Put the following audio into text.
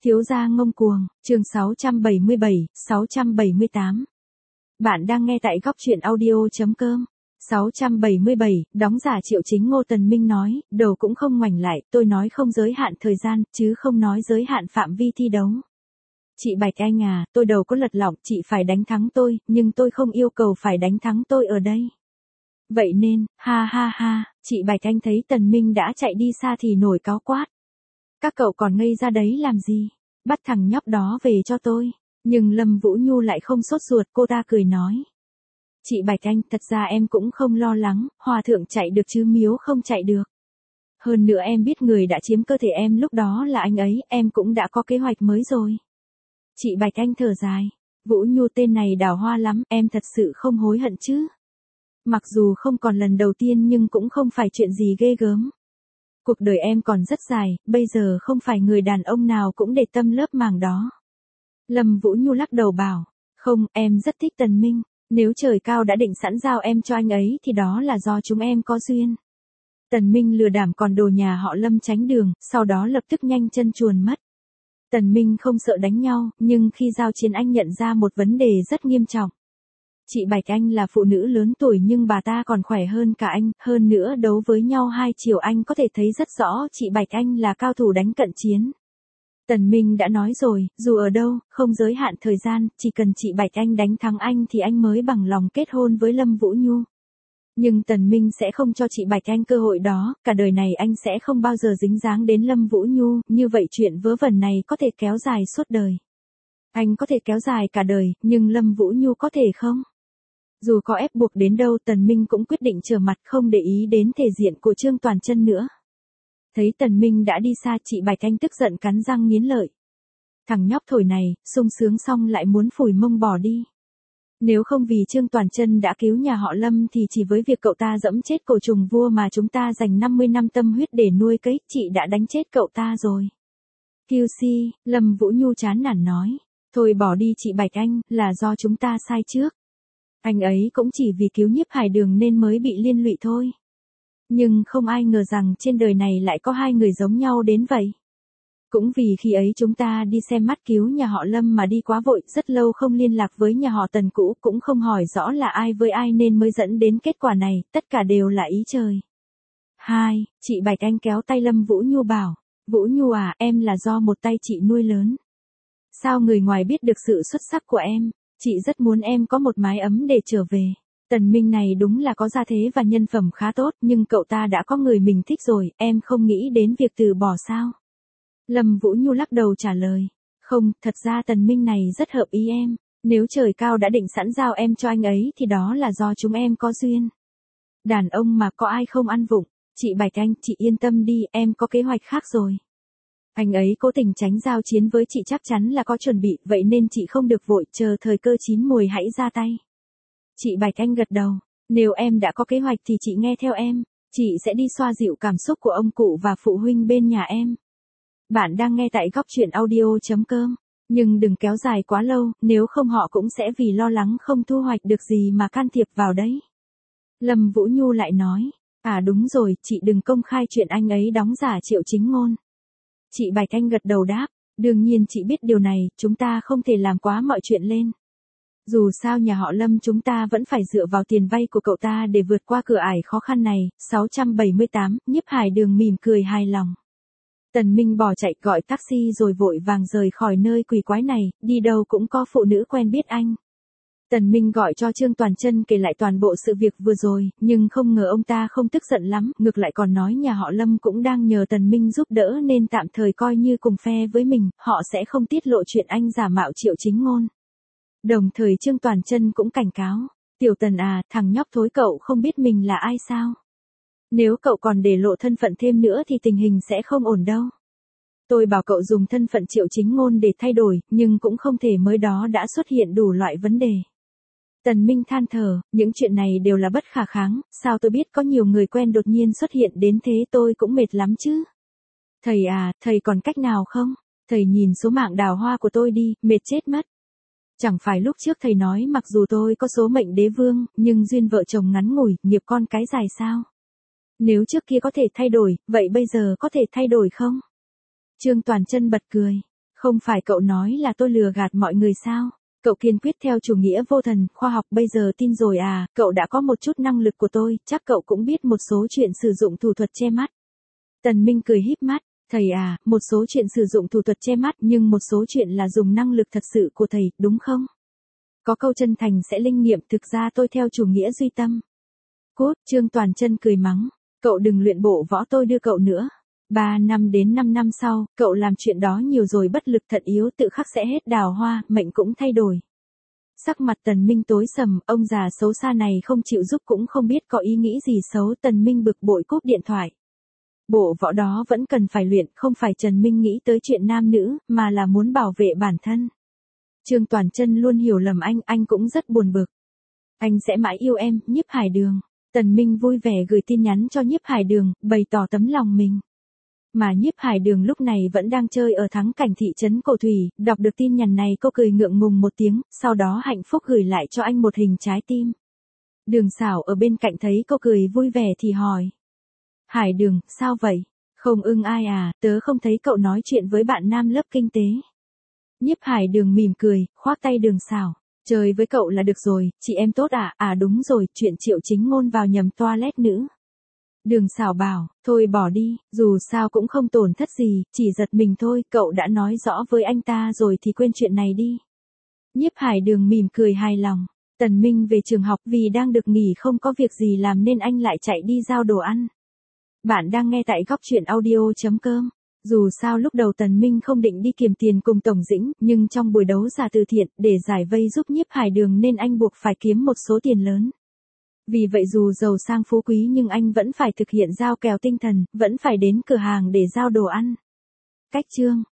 Thiếu gia ngông cuồng, chương 677, 678. Bạn đang nghe tại góc truyện audio.com. 677, đóng giả Triệu Chính Ngô. Tần Minh nói, đầu cũng không ngoảnh lại, tôi nói không giới hạn thời gian, chứ không nói giới hạn phạm vi thi đấu. Chị Bạch Anh à, tôi đầu có lật lọng, chị phải đánh thắng tôi, nhưng tôi không yêu cầu phải đánh thắng tôi ở đây. Vậy nên, ha ha ha, chị Bạch Anh thấy Tần Minh đã chạy đi xa thì nổi cáu quát. Các cậu còn ngây ra đấy làm gì? Bắt thằng nhóc đó về cho tôi. Nhưng Lâm Vũ Nhu lại không sốt ruột, cô ta cười nói. Chị Bạch Anh, thật ra em cũng không lo lắng, hòa thượng chạy được chứ miếu không chạy được. Hơn nữa em biết người đã chiếm cơ thể em lúc đó là anh ấy, em cũng đã có kế hoạch mới rồi. Chị Bạch Anh thở dài. Vũ Nhu tên này đào hoa lắm, em thật sự không hối hận chứ. Mặc dù không còn lần đầu tiên nhưng cũng không phải chuyện gì ghê gớm. Cuộc đời em còn rất dài, bây giờ không phải người đàn ông nào cũng để tâm lớp màng đó. Lâm Vũ Nhu lắc đầu bảo, không, em rất thích Tần Minh, nếu trời cao đã định sẵn giao em cho anh ấy thì đó là do chúng em có duyên. Tần Minh lừa đảo còn đồ nhà họ Lâm tránh đường, sau đó lập tức nhanh chân chuồn mất. Tần Minh không sợ đánh nhau, nhưng khi giao chiến anh nhận ra một vấn đề rất nghiêm trọng. Chị Bạch Anh là phụ nữ lớn tuổi nhưng bà ta còn khỏe hơn cả anh, hơn nữa đấu với nhau 2 chiều anh có thể thấy rất rõ chị Bạch Anh là cao thủ đánh cận chiến. Tần Minh đã nói rồi, dù ở đâu, không giới hạn thời gian, chỉ cần chị Bạch Anh đánh thắng anh thì anh mới bằng lòng kết hôn với Lâm Vũ Nhu. Nhưng Tần Minh sẽ không cho chị Bạch Anh cơ hội đó, cả đời này anh sẽ không bao giờ dính dáng đến Lâm Vũ Nhu, như vậy chuyện vớ vẩn này có thể kéo dài suốt đời. Anh có thể kéo dài cả đời, nhưng Lâm Vũ Nhu có thể không? Dù có ép buộc đến đâu Tần Minh cũng quyết định trở mặt không để ý đến thể diện của Trương Toàn Chân nữa. Thấy Tần Minh đã đi xa chị Bạch Anh tức giận cắn răng nghiến lợi. Thằng nhóc thổi này, sung sướng xong lại muốn phủi mông bỏ đi. Nếu không vì Trương Toàn Chân đã cứu nhà họ Lâm thì chỉ với việc cậu ta dẫm chết cổ trùng vua mà chúng ta dành 50 năm tâm huyết để nuôi cấy, chị đã đánh chết cậu ta rồi. QC, Lâm Vũ Nhu chán nản nói. Thôi bỏ đi chị Bạch Anh, là do chúng ta sai trước. Anh ấy cũng chỉ vì cứu Nhiếp Hải Đường nên mới bị liên lụy thôi. Nhưng không ai ngờ rằng trên đời này lại có hai người giống nhau đến vậy. Cũng vì khi ấy chúng ta đi xem mắt cứu nhà họ Lâm mà đi quá vội, rất lâu không liên lạc với nhà họ Tần cũ, cũng không hỏi rõ là ai với ai nên mới dẫn đến kết quả này, tất cả đều là ý trời. 2. Chị Bạch Anh kéo tay Lâm Vũ Nhu bảo, Vũ Nhu à, em là do một tay chị nuôi lớn. Sao người ngoài biết được sự xuất sắc của em? Chị rất muốn em có một mái ấm để trở về. Tần Minh này đúng là có gia thế và nhân phẩm khá tốt, nhưng cậu ta đã có người mình thích rồi, em không nghĩ đến việc từ bỏ sao? Lâm Vũ Nhu lắc đầu trả lời, không, thật ra Tần Minh này rất hợp ý em, nếu trời cao đã định sẵn giao em cho anh ấy thì đó là do chúng em có duyên. Đàn ông mà có ai không ăn vụng, chị Bạch Anh, chị yên tâm đi, em có kế hoạch khác rồi. Anh ấy cố tình tránh giao chiến với chị chắc chắn là có chuẩn bị, vậy nên chị không được vội, chờ thời cơ chín mùi hãy ra tay. Chị Bạch Anh gật đầu, nếu em đã có kế hoạch thì chị nghe theo em, chị sẽ đi xoa dịu cảm xúc của ông cụ và phụ huynh bên nhà em. Bạn đang nghe tại góc truyện audio.com, nhưng đừng kéo dài quá lâu, nếu không họ cũng sẽ vì lo lắng không thu hoạch được gì mà can thiệp vào đấy. Lâm Vũ Nhu lại nói, à đúng rồi, chị đừng công khai chuyện anh ấy đóng giả Triệu Chính Ngôn. Chị Bạch Anh gật đầu đáp, đương nhiên chị biết điều này, chúng ta không thể làm quá mọi chuyện lên. Dù sao nhà họ Lâm chúng ta vẫn phải dựa vào tiền vay của cậu ta để vượt qua cửa ải khó khăn này. 678, Nhiếp Hải Đường mỉm cười hài lòng. Tần Minh bỏ chạy gọi taxi rồi vội vàng rời khỏi nơi quỷ quái này, đi đâu cũng có phụ nữ quen biết anh. Tần Minh gọi cho Trương Toàn Chân kể lại toàn bộ sự việc vừa rồi, nhưng không ngờ ông ta không tức giận lắm, ngược lại còn nói nhà họ Lâm cũng đang nhờ Tần Minh giúp đỡ nên tạm thời coi như cùng phe với mình, họ sẽ không tiết lộ chuyện anh giả mạo Triệu Chính Ngôn. Đồng thời Trương Toàn Chân cũng cảnh cáo, Tiểu Tần à, thằng nhóc thối cậu không biết mình là ai sao? Nếu cậu còn để lộ thân phận thêm nữa thì tình hình sẽ không ổn đâu. Tôi bảo cậu dùng thân phận Triệu Chính Ngôn để thay đổi, nhưng cũng không thể mới đó đã xuất hiện đủ loại vấn đề. Tần Minh than thở, những chuyện này đều là bất khả kháng, sao tôi biết có nhiều người quen đột nhiên xuất hiện đến thế, tôi cũng mệt lắm chứ. Thầy à, thầy còn cách nào không? Thầy nhìn số mạng đào hoa của tôi đi, mệt chết mất. Chẳng phải lúc trước thầy nói mặc dù tôi có số mệnh đế vương, nhưng duyên vợ chồng ngắn ngủi, nghiệp con cái dài sao? Nếu trước kia có thể thay đổi, vậy bây giờ có thể thay đổi không? Trương Toàn Chân bật cười. Không phải cậu nói là tôi lừa gạt mọi người sao? Cậu kiên quyết theo chủ nghĩa vô thần, khoa học bây giờ tin rồi à, cậu đã có một chút năng lực của tôi, chắc cậu cũng biết một số chuyện sử dụng thủ thuật che mắt. Tần Minh cười híp mắt, thầy à, một số chuyện sử dụng thủ thuật che mắt nhưng một số chuyện là dùng năng lực thật sự của thầy, đúng không? Có câu chân thành sẽ linh nghiệm, thực ra tôi theo chủ nghĩa duy tâm. Cút, Trương Toàn Chân cười mắng, cậu đừng luyện bộ võ tôi đưa cậu nữa. 3 năm đến 5 năm sau, cậu làm chuyện đó nhiều rồi bất lực thận yếu tự khắc sẽ hết đào hoa, mệnh cũng thay đổi. Sắc mặt Tần Minh tối sầm, ông già xấu xa này không chịu giúp cũng không biết có ý nghĩ gì xấu. Tần Minh bực bội cúp điện thoại. Bộ võ đó vẫn cần phải luyện, không phải Trần Minh nghĩ tới chuyện nam nữ, mà là muốn bảo vệ bản thân. Trương Toàn Chân luôn hiểu lầm anh cũng rất buồn bực. Anh sẽ mãi yêu em, Nhiếp Hải Đường. Tần Minh vui vẻ gửi tin nhắn cho Nhiếp Hải Đường, bày tỏ tấm lòng mình. Mà Nhiếp Hải Đường lúc này vẫn đang chơi ở thắng cảnh thị trấn Cổ Thủy, đọc được tin nhắn này cô cười ngượng ngùng một tiếng, sau đó hạnh phúc gửi lại cho anh một hình trái tim. Đường Sảo ở bên cạnh thấy cô cười vui vẻ thì hỏi. Hải Đường, sao vậy? Không ưng ai à, tớ không thấy cậu nói chuyện với bạn nam lớp kinh tế. Nhiếp Hải Đường mỉm cười, khoác tay Đường Sảo. Chơi với cậu là được rồi, chị em tốt à, à đúng rồi, chuyện Triệu Chính Ngôn vào nhầm toilet nữ. Đường Sảo bảo, thôi bỏ đi, dù sao cũng không tổn thất gì, chỉ giật mình thôi, cậu đã nói rõ với anh ta rồi thì quên chuyện này đi. Nhiếp Hải Đường mỉm cười hài lòng. Tần Minh về trường học vì đang được nghỉ không có việc gì làm nên anh lại chạy đi giao đồ ăn. Bạn đang nghe tại góc truyện audio.com. Dù sao lúc đầu Tần Minh không định đi kiếm tiền cùng Tổng Dĩnh, nhưng trong buổi đấu giả từ thiện, để giải vây giúp Nhiếp Hải Đường nên anh buộc phải kiếm một số tiền lớn. Vì vậy dù giàu sang phú quý nhưng anh vẫn phải thực hiện giao kèo tinh thần, vẫn phải đến cửa hàng để giao đồ ăn. Cách chương